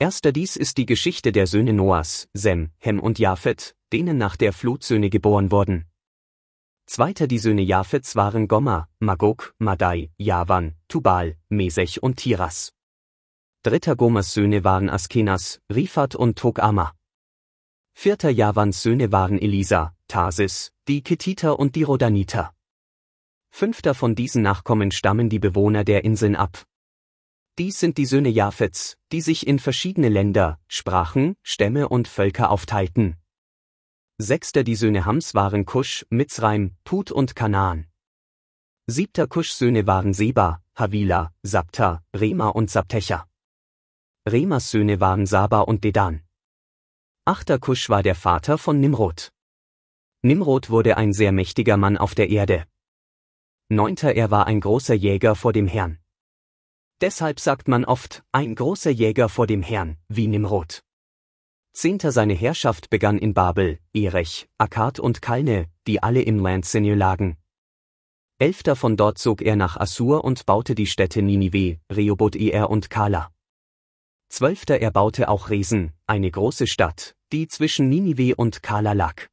Dies ist die Geschichte der Söhne Noahs, Sem, Hem und Japhet, denen nach der Flut Söhne geboren wurden. Zweiter die Söhne Japhets waren Gomer, Magog, Madai, Javan, Tubal, Mesech und Tiras. Dritter Gomers Söhne waren Askenas, Riphat und Togama. Vierter Javans Söhne waren Elisa, Tarsis, die Kethiter und die Rodaniter. Fünfter von diesen Nachkommen stammen die Bewohner der Inseln ab. Dies sind die Söhne Japhets, die sich in verschiedene Länder, Sprachen, Stämme und Völker aufteilten. Sechster die Söhne Hams waren Kusch, Mitzraim, Put und Kanaan. Siebter Kuschs Söhne waren Seba, Havila, Sabta, Rema und Sabtecha. Remas Söhne waren Saba und Dedan. Achter Kusch war der Vater von Nimrod. Nimrod wurde ein sehr mächtiger Mann auf der Erde. Neunter er war ein großer Jäger vor dem Herrn. Deshalb sagt man oft, ein großer Jäger vor dem Herrn, wie Nimrod. Zehnter seine Herrschaft begann in Babel, Erech, Akkad und Kalne, die alle im Land Senir lagen. Elfter von dort zog er nach Assur und baute die Städte Ninive, Rehoboth-ir und Kala. Zwölfter er baute auch Resen, eine große Stadt, die zwischen Ninive und Kala lag.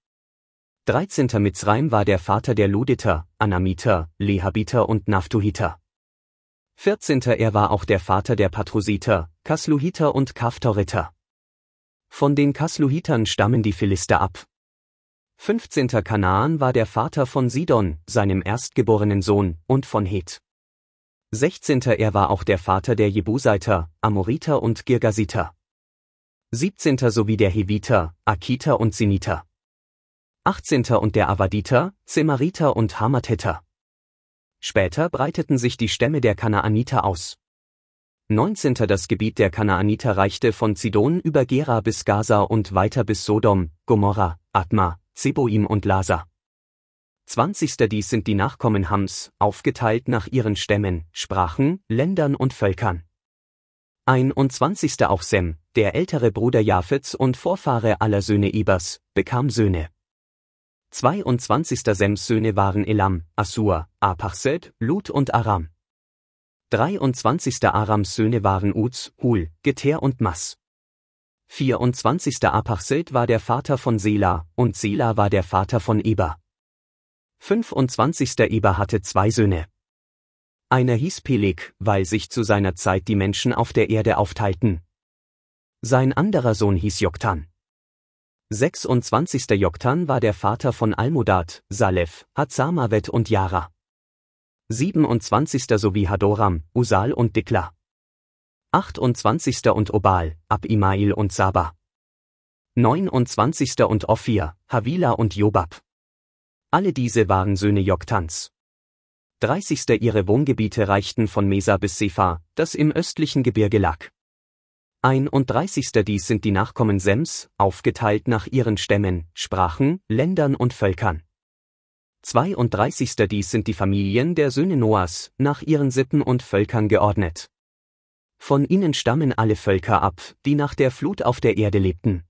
13. Mitzraim war der Vater der Luditer, Anamiter, Lehabiter und Naphtuhiter. 14. er war auch der Vater der Patrusiter, Kasluhiter und Kaphtoriter. Von den Kasluhitern stammen die Philister ab. 15. Kanaan war der Vater von Sidon, seinem erstgeborenen Sohn, und von Heth. 16. er war auch der Vater der Jebuseiter, Amoriter und Girgasiter. 17. sowie der Heviter, Akiter und Siniter. 18. und der Avaditer, Zemariter und Hamatheter. Später breiteten sich die Stämme der Kanaaniter aus. 19. das Gebiet der Kanaaniter reichte von Zidon über Gera bis Gaza und weiter bis Sodom, Gomorra, Adma, Zeboim und Lasa. 20. dies sind die Nachkommen Hams, aufgeteilt nach ihren Stämmen, Sprachen, Ländern und Völkern. 21. auch Sem, der ältere Bruder Japhets und Vorfahre aller Söhne Ebers, bekam Söhne. 22. Sems Söhne waren Elam, Assur, Arpachsad, Lut und Aram. 23. Arams Söhne waren Uz, Hul, Geter und Mas. 24. Arpachsad war der Vater von Sela, und Sela war der Vater von Eber. 25. Eber hatte zwei Söhne. Einer hieß Peleg, weil sich zu seiner Zeit die Menschen auf der Erde aufteilten. Sein anderer Sohn hieß Joktan. 26. Joktan war der Vater von Almodad, Salef, Hazarmavet und Jara. 27. sowie Hadoram, Usal und Dikla. 28. und Obal, Abimael und Saba. 29. und Ophir, Havila und Jobab. Alle diese waren Söhne Joktans. 30. ihre Wohngebiete reichten von Mesa bis Sefa, das im östlichen Gebirge lag. 31. dies sind die Nachkommen Sems, aufgeteilt nach ihren Stämmen, Sprachen, Ländern und Völkern. 32. dies sind die Familien der Söhne Noahs, nach ihren Sippen und Völkern geordnet. Von ihnen stammen alle Völker ab, die nach der Flut auf der Erde lebten.